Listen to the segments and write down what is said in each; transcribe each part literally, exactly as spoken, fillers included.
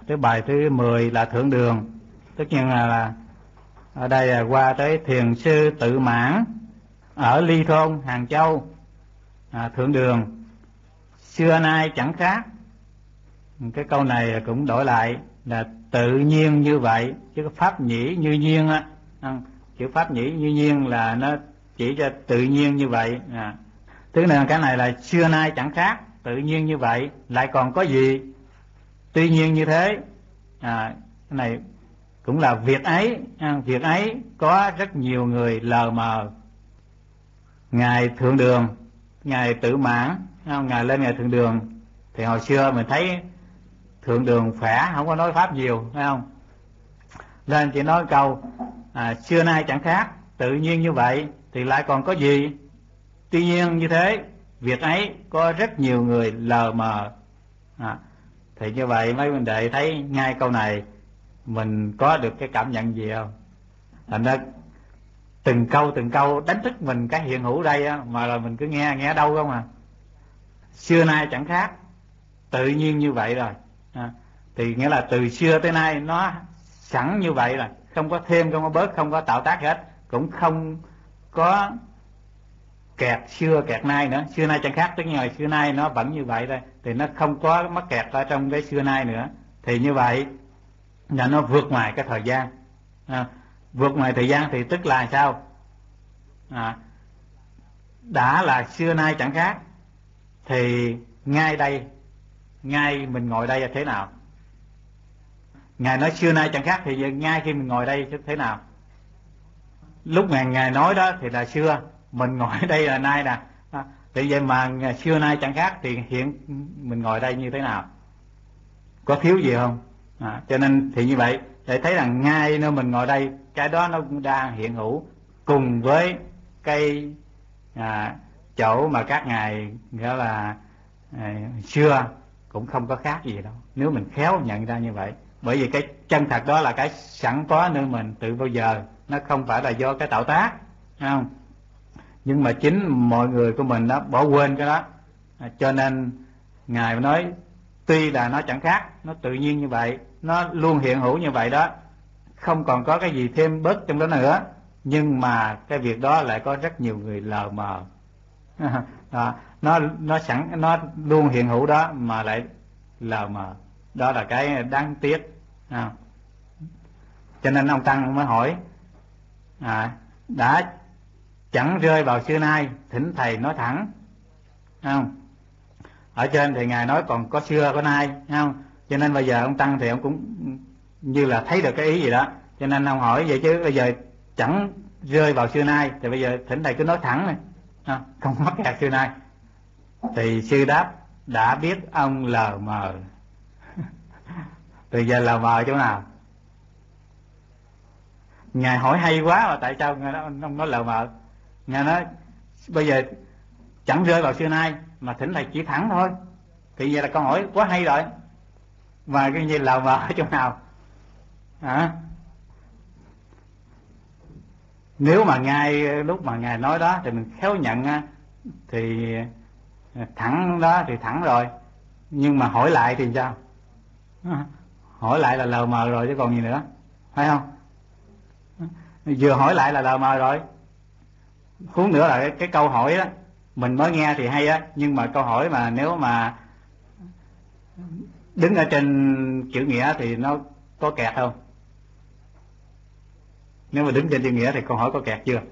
Cái bài thứ mười là Thượng Đường. Tất nhiên là, là ở đây là qua tới Thiền sư Tự Mãn ở Ly Thôn, Hàng Châu. à, Thượng Đường xưa nay chẳng khác. Cái câu này cũng đổi lại là tự nhiên như vậy, chứ pháp nhĩ như nhiên á. Chữ pháp nhĩ như nhiên là nó chỉ cho tự nhiên như vậy. à. Tức là cái này là xưa nay chẳng khác, tự nhiên như vậy, lại còn có gì tuy nhiên như thế. à, Cái này cũng là việc ấy, việc ấy có rất nhiều người lờ mờ. Ngài Thượng Đường, Ngài Tự Mãn, Ngài lên Ngài Thượng Đường thì hồi xưa mình thấy Thượng Đường khỏe, không có nói pháp nhiều, phải không? Lên chỉ nói câu à, xưa nay chẳng khác, tự nhiên như vậy, thì lại còn có gì tuy nhiên như thế, việc ấy có rất nhiều người lờ mờ. à, Thì như vậy mấy huynh đệ thấy ngay câu này mình có được cái cảm nhận gì không? Thành ra từng câu từng câu đánh thức mình cái hiện hữu đây á, mà là mình cứ nghe nghe đâu không à. Xưa nay chẳng khác, tự nhiên như vậy rồi. à, Thì nghĩa là từ xưa tới nay nó sẵn như vậy rồi, không có thêm, không có bớt, không có tạo tác hết, cũng không có kẹt xưa kẹt nay nữa. Xưa nay chẳng khác, tức là xưa nay nó vẫn như vậy thôi, thì nó không có mắc kẹt ở trong cái xưa nay nữa. Thì như vậy là nó vượt ngoài cái thời gian. à, Vượt ngoài thời gian thì tức là sao? à, Đã là xưa nay chẳng khác, thì ngay đây, ngay mình ngồi đây là thế nào? Ngài nói xưa nay chẳng khác thì ngay khi mình ngồi đây thế nào? Lúc ngài ngài nói đó thì là xưa, mình ngồi đây là nay nè. à, Thì vậy mà xưa nay chẳng khác thì hiện mình ngồi đây như thế nào? Có thiếu gì không? à, Cho nên thì như vậy để thấy rằng ngay nơi mình ngồi đây, cái đó nó cũng đang hiện hữu cùng với cái à, chỗ mà các ngài nghĩa là à, xưa cũng không có khác gì đâu, nếu mình khéo nhận ra như vậy. Bởi vì cái chân thật đó là cái sẵn có nơi mình từ bao giờ, nó không phải là do cái tạo tác, không? Nhưng mà chính mọi người của mình đó bỏ quên cái đó. à, Cho nên ngài nói tuy là nó chẳng khác, nó tự nhiên như vậy, nó luôn hiện hữu như vậy đó, không còn có cái gì thêm bớt trong đó nữa, nhưng mà cái việc đó lại có rất nhiều người lờ mờ. à, nó nó sẵn, nó luôn hiện hữu đó mà lại lờ mờ, đó là cái đáng tiếc. à. Cho nên ông Tăng mới hỏi à, đã chẳng rơi vào xưa nay, thỉnh thầy nói thẳng, không? Ở trên thì ngài nói còn có xưa có nay, không? Cho nên bây giờ ông Tăng thì ông cũng như là thấy được cái ý gì đó, cho nên ông hỏi vậy chứ bây giờ chẳng rơi vào xưa nay thì bây giờ thỉnh thầy cứ nói thẳng này, không, không mắc kẹt xưa nay. Thì sư đáp đã biết ông lờ mờ. Từ giờ lờ mờ chỗ nào? Ngài hỏi hay quá mà tại sao ngài nói, ông nói lờ mờ? Ngài nói bây giờ chẳng rơi vào xưa nay mà thỉnh thầy chỉ thẳng thôi, thì vậy là câu hỏi quá hay rồi, mà cái gì lờ mờ ở chỗ nào? à? Nếu mà ngay lúc mà ngài nói đó thì mình khéo nhận thì thẳng đó thì thẳng rồi, nhưng mà hỏi lại thì sao? Hỏi lại là lờ mờ rồi chứ còn gì nữa, phải không? Vừa hỏi lại là lờ mờ rồi. Huống nữa là cái, cái câu hỏi đó mình mới nghe thì hay á, nhưng mà câu hỏi mà nếu mà đứng ở trên chữ nghĩa thì nó có kẹt không? Nếu mà đứng trên chữ nghĩa thì câu hỏi có kẹt chưa?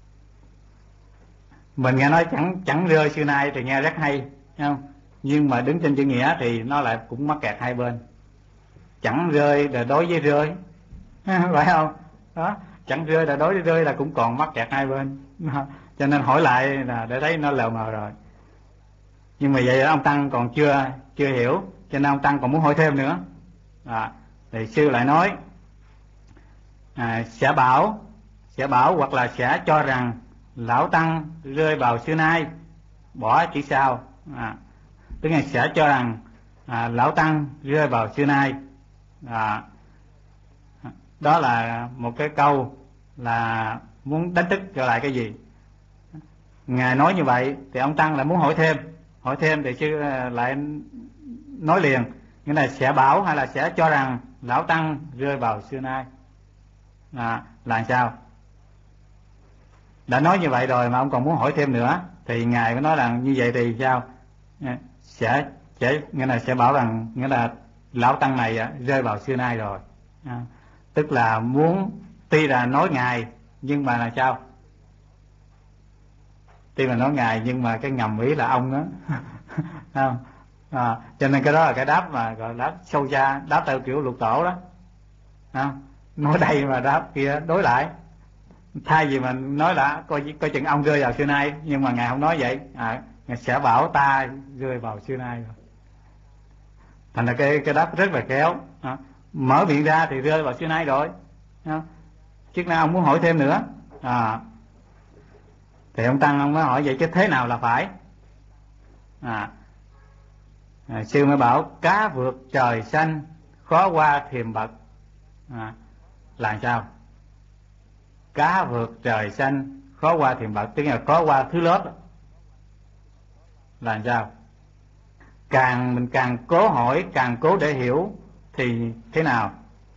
Mình nghe nói chẳng chẳng rơi xưa nay thì nghe rất hay, không? Nhưng mà đứng trên chữ nghĩa thì nó lại cũng mắc kẹt hai bên. Chẳng rơi là đối với rơi, phải không? Đó, chẳng rơi là đối với rơi là cũng còn mắc kẹt hai bên. Cho nên hỏi lại là để thấy nó lờ mờ rồi. Nhưng mà vậy ông Tăng còn chưa chưa hiểu, cho nên ông Tăng còn muốn hỏi thêm nữa. à, Thì sư lại nói à, sẽ bảo sẽ bảo hoặc là sẽ cho rằng lão Tăng rơi vào xưa nay, bỏ chữ sau. à, Tức là sẽ cho rằng à, lão Tăng rơi vào xưa nay. à, Đó là một cái câu là muốn đánh thức trở lại cái gì? Ngài nói như vậy thì ông Tăng lại muốn hỏi thêm. Hỏi thêm thì sư lại nói liền nghĩa là sẽ bảo hay là sẽ cho rằng lão tăng rơi vào xưa nay. À, là sao? Đã nói như vậy rồi mà ông còn muốn hỏi thêm nữa, thì ngài có nói rằng như vậy thì sao? Sẽ sẽ nghĩa là sẽ bảo rằng nghĩa là lão tăng này rơi vào xưa nay rồi. À, tức là muốn tuy là nói ngài nhưng mà là sao? Tuy là nói ngài nhưng mà cái ngầm ý là ông đó. Không? À, cho nên cái đó là cái đáp mà gọi đáp sâu xa, đáp theo kiểu lục tổ đó. Không? Nói đây mà đáp kia đối lại, thay vì mà nói là coi coi chừng ông rơi vào xưa nay, nhưng mà ngài không nói vậy. À, ngài sẽ bảo ta rơi vào xưa nay rồi. Thành là cái cái đáp rất là khéo. À, mở miệng ra thì rơi vào xưa nay rồi. À, chức năng ông muốn hỏi thêm nữa. À, thì ông tăng ông mới hỏi vậy chứ thế nào là phải? À, à sư mới bảo cá vượt trời xanh khó qua thềm bậc. À, là sao? Cá vượt trời xanh khó qua thềm bậc, tức là khó qua thứ lớp đó. Là sao? Càng mình càng cố hỏi, càng cố để hiểu thì thế nào?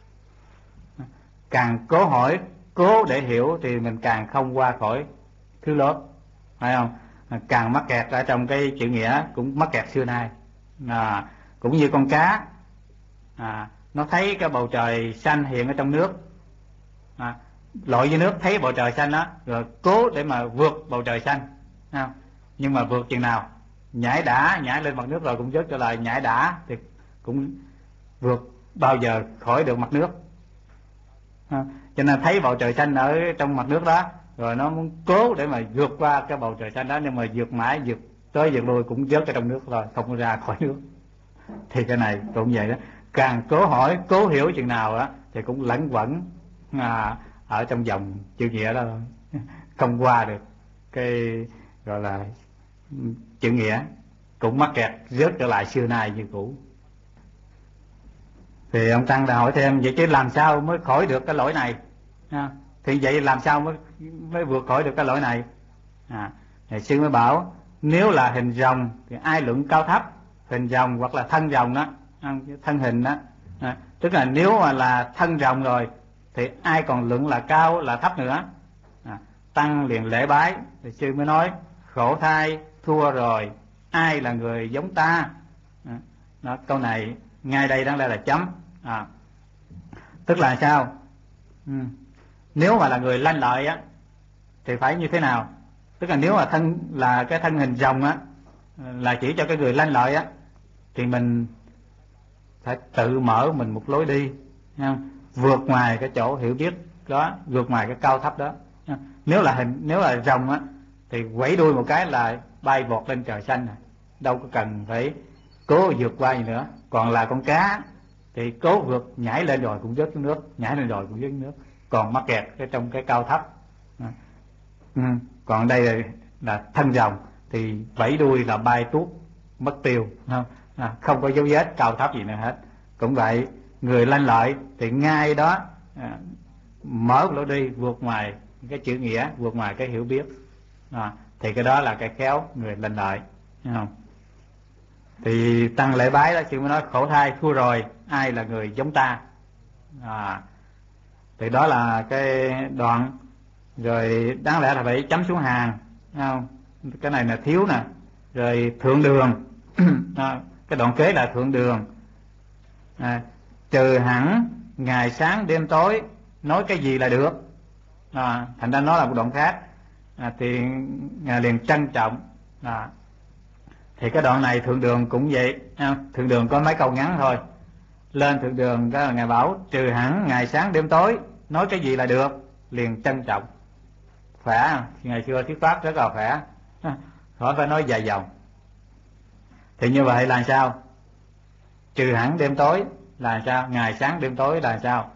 Càng cố hỏi, cố để hiểu thì mình càng không qua khỏi thứ lớp, phải không? Càng mắc kẹt ở trong cái chữ nghĩa, cũng mắc kẹt xưa nay. À, cũng như con cá, à, nó thấy cái bầu trời xanh hiện ở trong nước, à, lội dưới nước thấy bầu trời xanh đó, rồi cố để mà vượt bầu trời xanh, không? Nhưng mà vượt chừng nào nhảy đã nhảy lên mặt nước rồi cũng vớt trở lại, nhảy đã thì cũng vượt bao giờ khỏi được mặt nước. À, cho nên thấy bầu trời xanh ở trong mặt nước đó, rồi nó muốn cố để mà vượt qua cái bầu trời xanh đó, nhưng mà vượt mãi vượt tới vượt lui cũng vớt ở trong nước rồi, không có ra khỏi nước. Thì cái này cũng vậy đó, càng cố hỏi cố hiểu chừng nào đó thì cũng lẫn quẩn à, ở trong vòng chữ nghĩa đó, không qua được cái gọi là chữ nghĩa, cũng mắc kẹt rớt trở lại xưa nay như cũ. Thì ông tăng đã hỏi thêm vậy chứ làm sao mới khỏi được cái lỗi này? À, thì vậy làm sao mới mới vượt khỏi được cái lỗi này? À, thì sư mới bảo nếu là hình rồng thì ai luận cao thấp, hình rồng hoặc là thân rồng đó, thân hình đó, à, tức là nếu mà là thân rồng rồi thì ai còn luận là cao là thấp nữa. À, tăng liền lễ bái, thì sư mới nói khổ thai thua rồi, ai là người giống ta? À, đó, câu này ngay đây đáng lẽ là chấm. À, tức là sao? Ừ. Nếu mà là người lanh lợi á thì phải như thế nào? Tức là nếu mà thân là cái thân hình rồng á, là chỉ cho cái người lanh lợi á, thì mình phải tự mở mình một lối đi, không? Vượt ngoài cái chỗ hiểu biết đó, vượt ngoài cái cao thấp đó. Nếu là hình nếu là rồng á thì quẩy đuôi một cái là bay vọt lên trời xanh rồi, đâu có cần phải cố vượt qua gì nữa. Còn là con cá thì cố vượt, nhảy lên rồi cũng rớt xuống nước, nhảy lên rồi cũng rớt xuống nước, còn mắc kẹt cái trong cái cao thấp. Ừ. Còn đây là, là thân rồng thì vẫy đuôi là bay tuốt mất tiêu, không? À, không có dấu vết cao thấp gì nữa hết. Cũng vậy, người lanh lợi thì ngay đó à, mở lối đi vượt ngoài cái chữ nghĩa, vượt ngoài cái hiểu biết, à, thì cái đó là cái khéo người lanh lợi, không? Thì tăng lễ bái đó, sư mới nói khổ thai thua rồi, ai là người giống ta? À, thì đó là cái đoạn. Rồi đáng lẽ là phải chấm xuống hàng, không? Cái này là thiếu nè. Rồi thượng đường à, cái đoạn kế là thượng đường. À, trừ hẳn ngày sáng đêm tối, nói cái gì là được. À, thành ra nó là một đoạn khác. À, thì ngài liền trân trọng. À, thì cái đoạn này thượng đường cũng vậy. À, thượng đường có mấy câu ngắn thôi. Lên thượng đường cái là ngài bảo trừ hẳn ngày sáng đêm tối, nói cái gì là được, liền trân trọng. Khỏe, ngày xưa thuyết pháp rất là khỏe, khỏi phải nói dài dòng. Thì như vậy là sao? Trừ hẳn đêm tối là sao? Ngày sáng đêm tối là sao?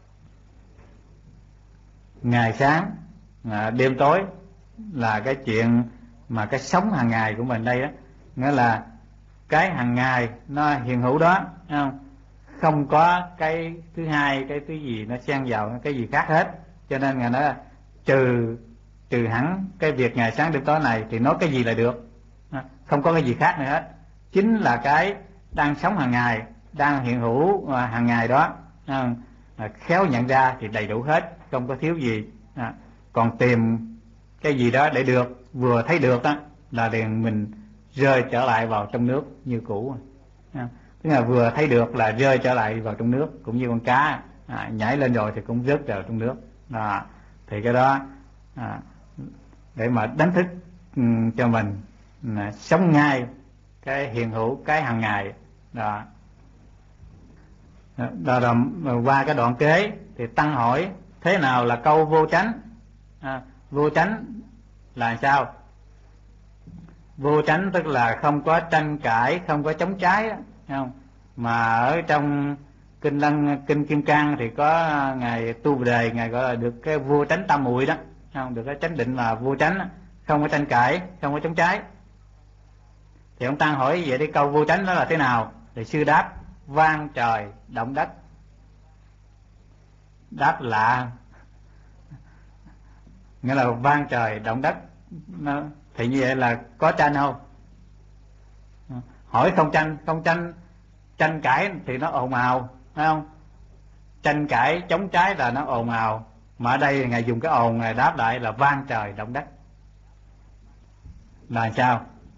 Ngày sáng à, đêm tối là cái chuyện mà cái sống hàng ngày của mình đây đó. Nghĩa là cái hàng ngày nó hiện hữu đó, không? Không có cái thứ hai, cái thứ gì nó xen vào cái gì khác hết. Cho nên ngài nói là trừ trừ hẳn cái việc ngày sáng đêm tối này thì nói cái gì là được, không có cái gì khác nữa hết. Chính là cái đang sống hàng ngày đang hiện hữu à, hàng ngày đó, à, à, khéo nhận ra thì đầy đủ hết, không có thiếu gì. À, còn tìm cái gì đó để được, vừa thấy được đó là liền mình rơi trở lại vào trong nước như cũ. À, tức là vừa thấy được là rơi trở lại vào trong nước, cũng như con cá à, nhảy lên rồi thì cũng rớt vào trong nước. À, thì cái đó à, để mà đánh thức um, cho mình à, sống ngay cái hiện hữu, cái hàng ngày đó. Đó là qua cái đoạn kế thì Tăng hỏi thế nào là câu vô chánh. À, vô chánh là sao? Vô chánh tức là không có tranh cãi, không có chống trái đó, không? Mà ở trong kinh Lăng, kinh Kim Cang thì có ngài Tu Bồ Đề, ngài gọi là được cái vô chánh tam muội đó, không? Được cái chánh định mà vô chánh đó, không có tranh cãi, không có chống trái. Thì ông Tăng hỏi vậy đi, câu vô chánh đó là thế nào? Thì sư đáp vang trời động đất. Đáp lạ, nghĩa là vang trời động đất. Nó, thì như vậy là có tranh không? Hỏi không tranh, không tranh tranh cãi thì nó ồn ào, phải không? Tranh cãi chống trái là nó ồn ào, mà ở đây ngài dùng cái ồn, ngài đáp lại là vang trời động đất. Là sao?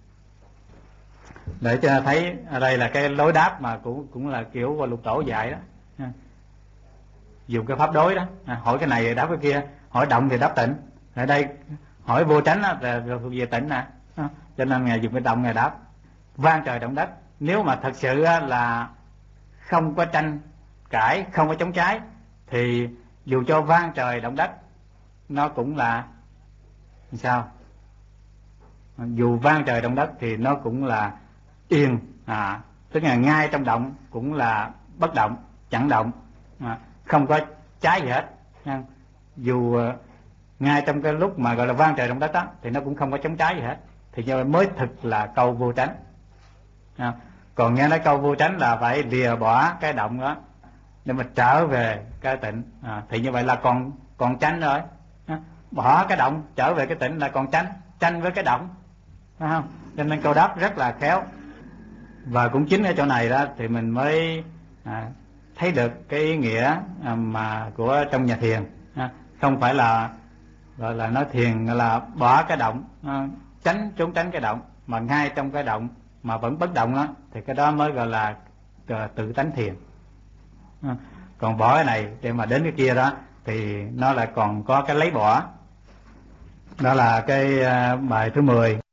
Để cho thấy ở đây là cái lối đáp mà cũng cũng là kiểu Lục Tổ dạy đó, dùng cái pháp đối đó, hỏi cái này đáp cái kia, hỏi động thì đáp tịnh. Ở đây hỏi vô chánh là thuộc về tịnh nè, cho nên ngài dùng cái động ngài đáp vang trời động đất. Nếu mà thật sự là không có tranh cãi, không có chống trái, thì dù cho vang trời động đất nó cũng là sao? Dù vang trời động đất thì nó cũng là yên, à, tức là ngay trong động cũng là bất động, chẳng động, à, không có trái gì hết. Dù ngay trong cái lúc mà gọi là vang trời động đất đó thì nó cũng không có chống trái gì hết, thì như vậy mới thực là câu vô chánh. À, còn nghe nói câu vô chánh là phải lìa bỏ cái động đó để mà trở về cái tịnh, à, thì như vậy là còn còn chánh rồi. À, bỏ cái động trở về cái tịnh là còn chánh, chánh với cái động, phải không? Cho nên câu đáp rất là khéo. Và cũng chính ở chỗ này đó thì mình mới à, thấy được cái ý nghĩa à, mà của trong nhà thiền, à, không phải là gọi là nói thiền là bỏ cái động, à, tránh trốn tránh cái động, mà ngay trong cái động mà vẫn bất động đó, thì cái đó mới gọi là tự tánh thiền. À, còn bỏ cái này để mà đến cái kia đó thì nó lại còn có cái lấy bỏ. Đó là cái bài thứ mười.